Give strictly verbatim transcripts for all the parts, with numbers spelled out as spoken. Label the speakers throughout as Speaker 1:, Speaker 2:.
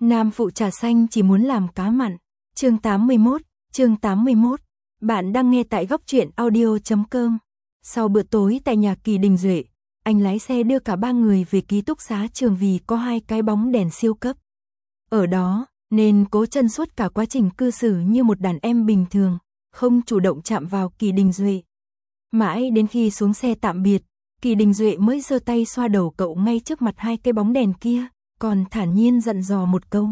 Speaker 1: Nam phụ trà xanh chỉ muốn làm cá mặn. Chương tám mươi mốt, chương tám mươi mốt. Bạn đang nghe tại góc truyện audio chấm com. Sau bữa tối tại nhà Kỳ Đình Duệ, anh lái xe đưa cả ba người về ký túc xá trường vì có hai cái bóng đèn siêu cấp. Ở đó, nên Cố Chân suốt cả quá trình cư xử như một đàn em bình thường, không chủ động chạm vào Kỳ Đình Duệ. Mãi đến khi xuống xe tạm biệt, Kỳ Đình Duệ mới giơ tay xoa đầu cậu ngay trước mặt hai cái bóng đèn kia, còn thản nhiên dặn dò một câu.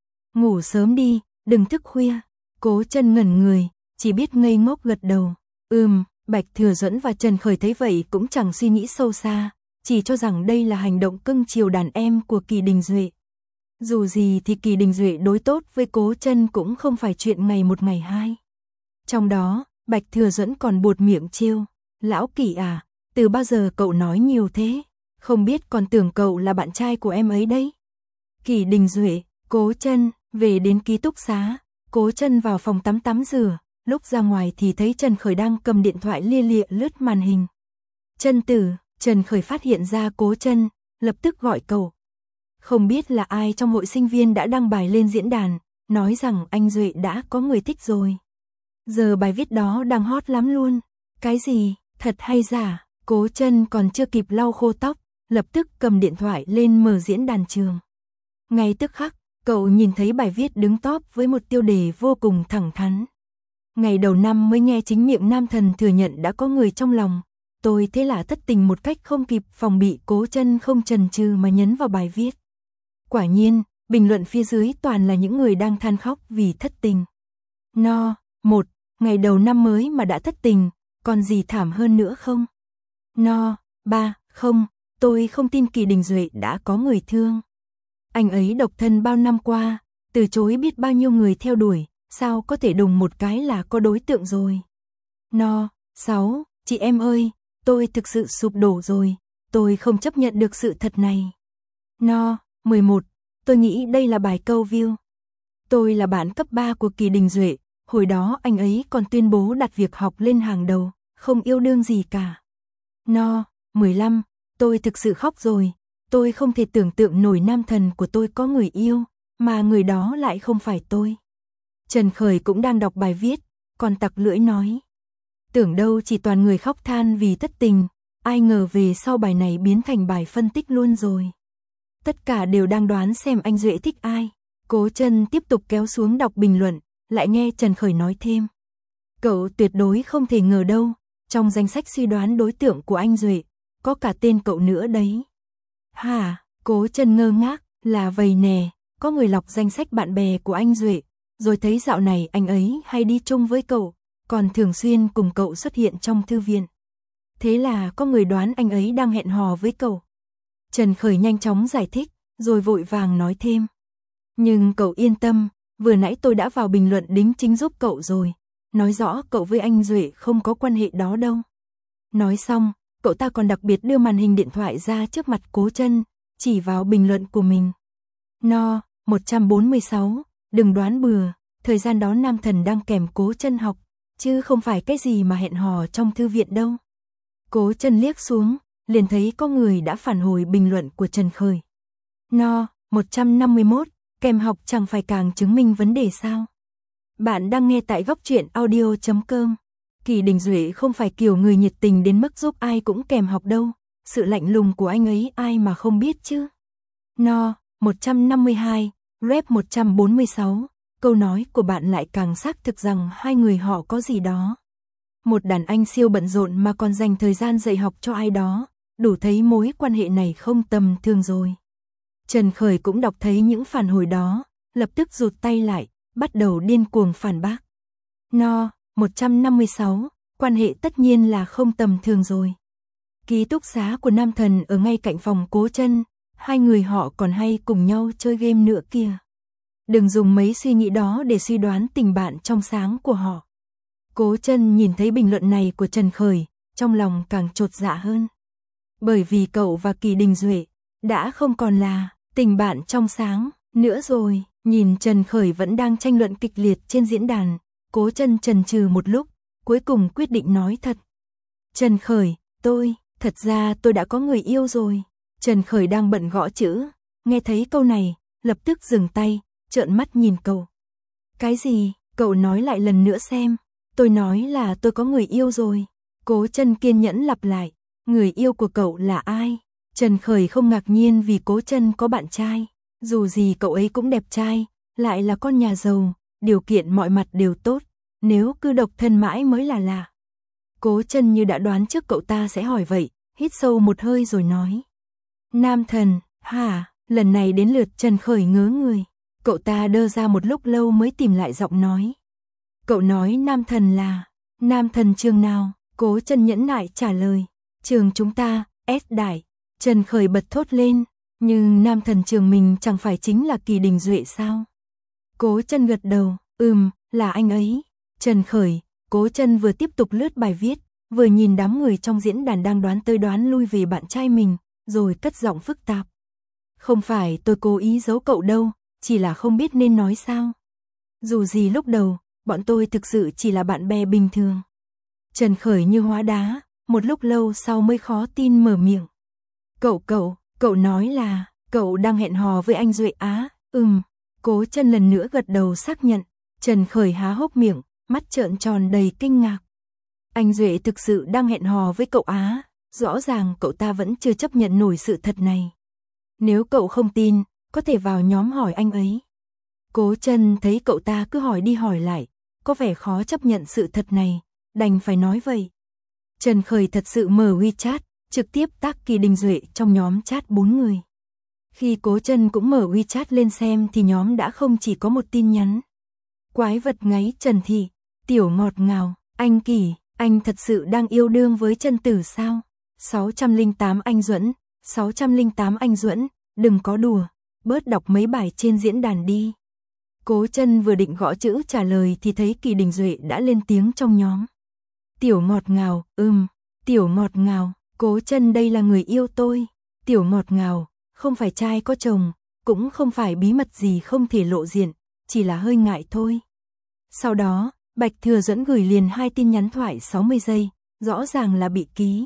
Speaker 1: Ngủ sớm đi, đừng thức khuya. Cố Chân ngẩn người, chỉ biết ngây ngốc gật đầu. Ừm, Bạch Thừa Duẫn và Trần Khởi thấy vậy cũng chẳng suy nghĩ sâu xa, chỉ cho rằng đây là hành động cưng chiều đàn em của Kỳ Đình Duệ. Dù gì thì Kỳ Đình Duệ đối tốt với Cố Chân cũng không phải chuyện ngày một ngày hai. Trong đó, Bạch Thừa Duẫn còn buột miệng trêu, lão Kỳ à, từ bao giờ cậu nói nhiều thế, không biết còn tưởng cậu là bạn trai của em ấy đấy. Kỳ Đình Duệ, Cố Chân, về đến ký túc xá, Cố Chân vào phòng tắm tắm rửa, lúc ra ngoài thì thấy Trần Khởi đang cầm điện thoại lia lịa lướt màn hình. Chân tử, Trần Khởi phát hiện ra Cố Chân, lập tức gọi cậu. Không biết là ai trong hội sinh viên đã đăng bài lên diễn đàn, nói rằng anh Duệ đã có người thích rồi. Giờ bài viết đó đang hot lắm luôn. Cái gì, thật hay giả? Cố Chân còn chưa kịp lau khô tóc, lập tức cầm điện thoại lên mở diễn đàn trường. Ngay tức khắc, cậu nhìn thấy bài viết đứng top với một tiêu đề vô cùng thẳng thắn. Ngày đầu năm mới nghe chính miệng nam thần thừa nhận đã có người trong lòng, tôi thế là thất tình một cách không kịp phòng bị. Cố Chân không chần chừ mà nhấn vào bài viết. Quả nhiên, bình luận phía dưới toàn là những người đang than khóc vì thất tình. No, một, ngày đầu năm mới mà đã thất tình, còn gì thảm hơn nữa không? No, ba, không, tôi không tin Kỳ Đình Duệ đã có người thương. Anh ấy độc thân bao năm qua, từ chối biết bao nhiêu người theo đuổi, sao có thể đùng một cái là có đối tượng rồi. No, sáu, chị em ơi, tôi thực sự sụp đổ rồi, tôi không chấp nhận được sự thật này. No, mười một, tôi nghĩ đây là bài câu view. Tôi là bạn cấp ba của Kỳ Đình Duệ, hồi đó anh ấy còn tuyên bố đặt việc học lên hàng đầu, không yêu đương gì cả. No, mười lăm, tôi thực sự khóc rồi, tôi không thể tưởng tượng nổi nam thần của tôi có người yêu, mà người đó lại không phải tôi. Trần Khởi cũng đang đọc bài viết, còn tặc lưỡi nói. Tưởng đâu chỉ toàn người khóc than vì thất tình, ai ngờ về sau bài này biến thành bài phân tích luôn rồi. Tất cả đều đang đoán xem anh Duệ thích ai. Cố Chân tiếp tục kéo xuống đọc bình luận, lại nghe Trần Khởi nói thêm. Cậu tuyệt đối không thể ngờ đâu, trong danh sách suy đoán đối tượng của anh Duệ, có cả tên cậu nữa đấy. Hả, Cố Chân ngơ ngác, là vậy nè, có người lọc danh sách bạn bè của anh Duệ, rồi thấy dạo này anh ấy hay đi chung với cậu, còn thường xuyên cùng cậu xuất hiện trong thư viện. Thế là có người đoán anh ấy đang hẹn hò với cậu. Trần Khởi nhanh chóng giải thích, rồi vội vàng nói thêm. Nhưng cậu yên tâm, vừa nãy tôi đã vào bình luận đính chính giúp cậu rồi, nói rõ cậu với anh Duệ không có quan hệ đó đâu. Nói xong, cậu ta còn đặc biệt đưa màn hình điện thoại ra trước mặt Cố Chân, chỉ vào bình luận của mình. No, một trăm bốn mươi sáu, đừng đoán bừa, thời gian đó nam thần đang kèm Cố Chân học, chứ không phải cái gì mà hẹn hò trong thư viện đâu. Cố Chân liếc xuống, liền thấy có người đã phản hồi bình luận của Trần Khởi. No, một trăm năm mươi mốt, kèm học chẳng phải càng chứng minh vấn đề sao? Bạn đang nghe tại góc truyện audio chấm com. Kỳ Đình Duệ không phải kiểu người nhiệt tình đến mức giúp ai cũng kèm học đâu, sự lạnh lùng của anh ấy ai mà không biết chứ. No, một trăm năm mươi hai, rep một trăm bốn mươi sáu, câu nói của bạn lại càng xác thực rằng hai người họ có gì đó. Một đàn anh siêu bận rộn mà còn dành thời gian dạy học cho ai đó, đủ thấy mối quan hệ này không tầm thường rồi. Trần Khởi cũng đọc thấy những phản hồi đó, lập tức rụt tay lại, bắt đầu điên cuồng phản bác. No, một trăm năm mươi sáu, quan hệ tất nhiên là không tầm thường rồi. Ký túc xá của nam thần ở ngay cạnh phòng Cố Chân, hai người họ còn hay cùng nhau chơi game nữa kìa. Đừng dùng mấy suy nghĩ đó để suy đoán tình bạn trong sáng của họ. Cố Chân nhìn thấy bình luận này của Trần Khởi, trong lòng càng chột dạ hơn. Bởi vì cậu và Kỳ Đình Duệ đã không còn là tình bạn trong sáng nữa rồi. Nhìn Trần Khởi vẫn đang tranh luận kịch liệt trên diễn đàn, Cố Chân chần chừ một lúc, cuối cùng quyết định nói thật. Trần Khởi, tôi, thật ra tôi đã có người yêu rồi. Trần Khởi đang bận gõ chữ, nghe thấy câu này, lập tức dừng tay, trợn mắt nhìn cậu. Cái gì? Cậu nói lại lần nữa xem. Tôi nói là tôi có người yêu rồi. Cố Chân kiên nhẫn lặp lại. Người yêu của cậu là ai? Trần Khởi không ngạc nhiên vì Cố Chân có bạn trai. Dù gì cậu ấy cũng đẹp trai, lại là con nhà giàu, điều kiện mọi mặt đều tốt. Nếu cứ độc thân mãi mới là lạ. Cố Chân như đã đoán trước cậu ta sẽ hỏi vậy, hít sâu một hơi rồi nói. Nam thần, hả? Lần này đến lượt Trần Khởi ngớ người. Cậu ta đơ ra một lúc lâu mới tìm lại giọng nói. Cậu nói nam thần là... Nam thần trường nào? Cố Chân nhẫn nại trả lời. Trường chúng ta, S Đại. Trần Khởi bật thốt lên. Nhưng nam thần trường mình chẳng phải chính là Kỳ Đình Duệ sao? Cố Chân gật đầu. Ừm, là anh ấy. Trần Khởi, Cố Chân vừa tiếp tục lướt bài viết, vừa nhìn đám người trong diễn đàn đang đoán tới đoán lui về bạn trai mình, rồi cất giọng phức tạp. Không phải tôi cố ý giấu cậu đâu, chỉ là không biết nên nói sao. Dù gì lúc đầu, bọn tôi thực sự chỉ là bạn bè bình thường. Trần Khởi như hóa đá, một lúc lâu sau mới khó tin mở miệng. Cậu cậu, cậu nói là, cậu đang hẹn hò với anh Duệ á? Ừm, Cố Chân lần nữa gật đầu xác nhận. Trần Khởi há hốc miệng, mắt trợn tròn đầy kinh ngạc. Anh Duệ thực sự đang hẹn hò với cậu á? Rõ ràng cậu ta vẫn chưa chấp nhận nổi sự thật này. Nếu cậu không tin, có thể vào nhóm hỏi anh ấy. Cố Chân thấy cậu ta cứ hỏi đi hỏi lại, có vẻ khó chấp nhận sự thật này, đành phải nói vậy. Trần Khởi thật sự mở WeChat, trực tiếp tag Kỳ Đình Duệ trong nhóm chat bốn người. Khi Cố Chân cũng mở WeChat lên xem thì nhóm đã không chỉ có một tin nhắn. Quái vật ngáy Trần Thị, tiểu ngọt ngào, anh Kỳ, anh thật sự đang yêu đương với Chân Tử sao? sáu trăm lẻ tám anh Duẫn, sáu trăm lẻ tám anh Duẫn, đừng có đùa, bớt đọc mấy bài trên diễn đàn đi. Cố Chân vừa định gõ chữ trả lời thì thấy Kỳ Đình Duệ đã lên tiếng trong nhóm. Tiểu ngọt ngào, ừm, tiểu ngọt ngào, Cố Chân đây là người yêu tôi. Tiểu ngọt ngào, không phải trai có chồng, cũng không phải bí mật gì không thể lộ diện, chỉ là hơi ngại thôi. Sau đó, Bạch Thừa Duẫn gửi liền hai tin nhắn thoại sáu mươi giây, rõ ràng là bị ký.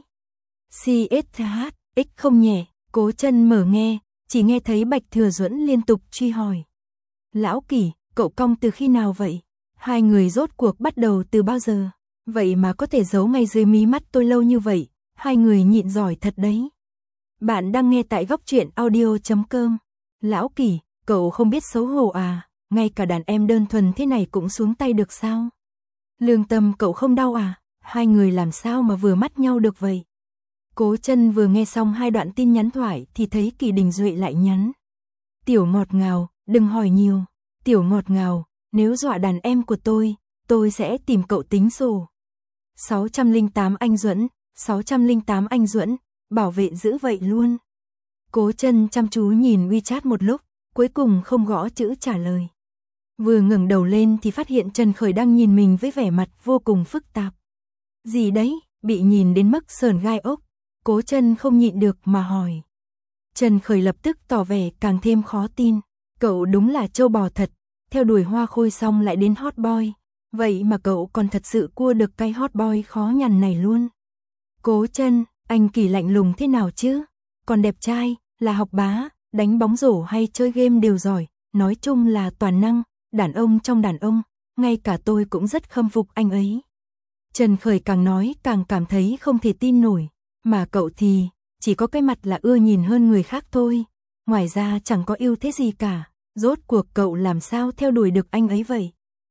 Speaker 1: xê ét hát, X không nhẹ, Cố Chân mở nghe, chỉ nghe thấy Bạch Thừa Duẫn liên tục truy hỏi. Lão Kỳ, cậu cong từ khi nào vậy? Hai người rốt cuộc bắt đầu từ bao giờ? Vậy mà có thể giấu ngay dưới mí mắt tôi lâu như vậy, hai người nhịn giỏi thật đấy. Bạn đang nghe tại góc truyện audio chấm com. Lão Kỳ, cậu không biết xấu hổ à, ngay cả đàn em đơn thuần thế này cũng xuống tay được sao? Lương tâm cậu không đau à, hai người làm sao mà vừa mắt nhau được vậy? Cố Chân vừa nghe xong hai đoạn tin nhắn thoại thì thấy Kỳ Đình Duệ lại nhắn. Tiểu ngọt ngào, đừng hỏi nhiều. Tiểu ngọt ngào, nếu dọa đàn em của tôi, tôi sẽ tìm cậu tính sổ. sáu trăm lẻ tám anh Duẫn, sáu trăm lẻ tám anh Duẫn, bảo vệ giữ vậy luôn. Cố Chân chăm chú nhìn WeChat một lúc, cuối cùng không gõ chữ trả lời. Vừa ngẩng đầu lên thì phát hiện Trần Khởi đang nhìn mình với vẻ mặt vô cùng phức tạp. Gì đấy, bị nhìn đến mức sởn gai ốc, Cố Chân không nhịn được mà hỏi. Trần Khởi lập tức tỏ vẻ càng thêm khó tin. Cậu đúng là trâu bò thật, theo đuổi Hoa Khôi xong lại đến hot boy. Vậy mà cậu còn thật sự cua được cái hot boy khó nhằn này luôn. Cố Chân, anh Kỳ lạnh lùng thế nào chứ? Còn đẹp trai, là học bá, đánh bóng rổ hay chơi game đều giỏi, nói chung là toàn năng, đàn ông trong đàn ông, ngay cả tôi cũng rất khâm phục anh ấy. Trần Khởi càng nói càng cảm thấy không thể tin nổi, mà cậu thì chỉ có cái mặt là ưa nhìn hơn người khác thôi, ngoài ra chẳng có ưu thế gì cả, rốt cuộc cậu làm sao theo đuổi được anh ấy vậy?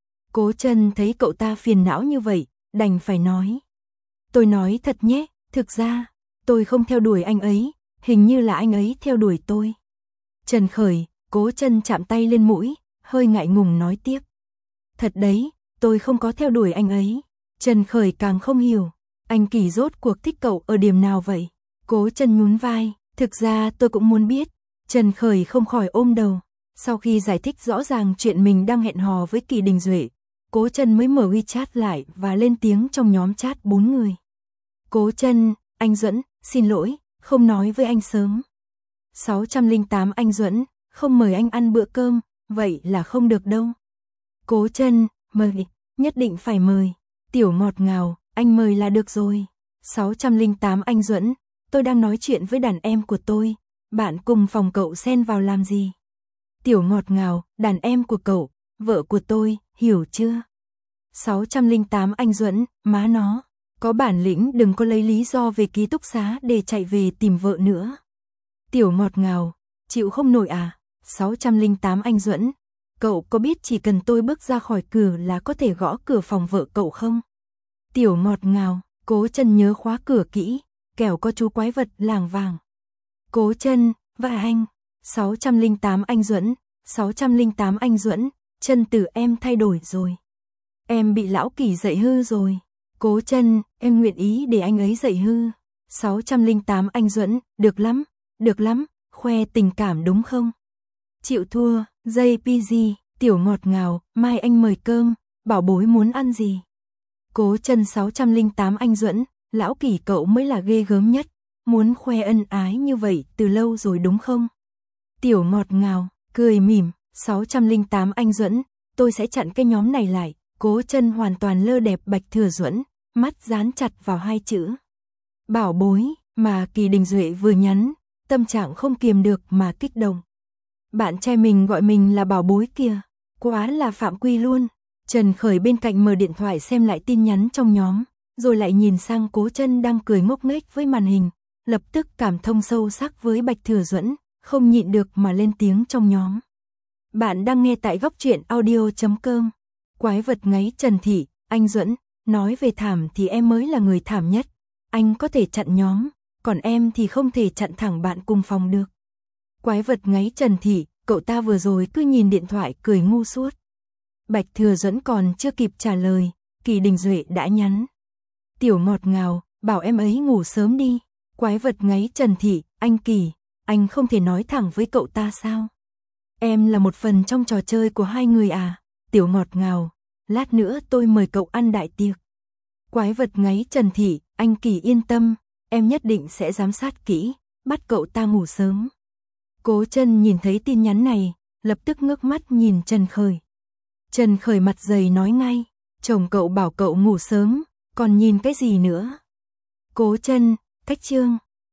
Speaker 1: Cố Chân thấy cậu ta phiền não như vậy, đành phải nói. Tôi nói thật nhé, thực ra, tôi không theo đuổi anh ấy, hình như là anh ấy theo đuổi tôi. Trần Khởi, Cố Chân chạm tay lên mũi, hơi ngại ngùng nói tiếp. Thật đấy, tôi không có theo đuổi anh ấy. Trần Khởi càng không hiểu, anh Kỳ rốt cuộc thích cậu ở điểm nào vậy? Cố Chân nhún vai, thực ra tôi cũng muốn biết. Trần Khởi không khỏi ôm đầu. Sau khi giải thích rõ ràng chuyện mình đang hẹn hò với Kỳ Đình Duệ, Cố Chân mới mở WeChat lại và lên tiếng trong nhóm chat bốn người. Cố Chân, anh Duẫn, xin lỗi, không nói với anh sớm. sáu trăm lẻ tám anh Duẫn, không mời anh ăn bữa cơm, vậy là không được đâu. Cố Chân, mời, nhất định phải mời. Tiểu ngọt ngào, anh mời là được rồi. sáu trăm lẻ tám anh Duẫn, tôi đang nói chuyện với đàn em của tôi, bạn cùng phòng cậu xen vào làm gì? Tiểu ngọt ngào, đàn em của cậu, vợ của tôi, hiểu chưa? sáu trăm lẻ tám Anh Duẫn, má nó, có bản lĩnh đừng có lấy lý do về ký túc xá để chạy về tìm vợ nữa. Tiểu ngọt ngào, chịu không nổi à? sáu trăm lẻ tám Anh Duẫn, cậu có biết chỉ cần tôi bước ra khỏi cửa là có thể gõ cửa phòng vợ cậu không? Tiểu ngọt ngào, Cố Chân nhớ khóa cửa kỹ, kẻo có chú quái vật làng vàng. Cố Chân, và anh, sáu trăm lẻ tám Anh Duẫn, sáu trăm lẻ tám Anh Duẫn, Chân từ em thay đổi rồi. Em bị lão Kỳ dạy hư rồi. Cố Chân, em nguyện ý để anh ấy dạy hư. sáu trăm lẻ tám Anh Duẫn, được lắm, được lắm, khoe tình cảm đúng không? Chịu thua, jay pê giê, Tiểu ngọt ngào, mai anh mời cơm, bảo bối muốn ăn gì? Cố Chân sáu trăm lẻ tám Anh Duẫn, lão Kỳ cậu mới là ghê gớm nhất, muốn khoe ân ái như vậy từ lâu rồi đúng không? Tiểu ngọt ngào, cười mỉm, sáu trăm lẻ tám Anh Duẫn, tôi sẽ chặn cái nhóm này lại. Cố Chân hoàn toàn lơ đẹp Bạch Thừa Duẫn, mắt dán chặt vào hai chữ. Bảo bối, mà Kỳ Đình Duệ vừa nhắn, tâm trạng không kiềm được mà kích động. Bạn trai mình gọi mình là bảo bối kìa, quá là phạm quy luôn. Trần Khởi bên cạnh mở điện thoại xem lại tin nhắn trong nhóm, rồi lại nhìn sang Cố Chân đang cười ngốc nghếch với màn hình, lập tức cảm thông sâu sắc với Bạch Thừa Duẫn, không nhịn được mà lên tiếng trong nhóm. Bạn đang nghe tại góc truyện audio chấm com. Quái vật ngáy Trần Thị, anh Duẫn, nói về thảm thì em mới là người thảm nhất. Anh có thể chặn nhóm, còn em thì không thể chặn thẳng bạn cùng phòng được. Quái vật ngáy Trần Thị, cậu ta vừa rồi cứ nhìn điện thoại cười ngu suốt. Bạch Thừa Duẫn còn chưa kịp trả lời, Kỳ Đình Duệ đã nhắn. Tiểu ngọt ngào, bảo em ấy ngủ sớm đi. Quái vật ngáy Trần Thị, anh Kỳ, anh không thể nói thẳng với cậu ta sao? Em là một phần trong trò chơi của hai người à? Tiểu ngọt ngào, lát nữa tôi mời cậu ăn đại tiệc. Quái vật ngáy Trần Thị, anh Kỳ yên tâm, em nhất định sẽ giám sát kỹ, bắt cậu ta ngủ sớm. Cố Chân nhìn thấy tin nhắn này, lập tức ngước mắt nhìn Trần Khởi. Trần Khởi mặt dày nói ngay, chồng cậu bảo cậu ngủ sớm, còn nhìn cái gì nữa? Cố Chân, cách chương.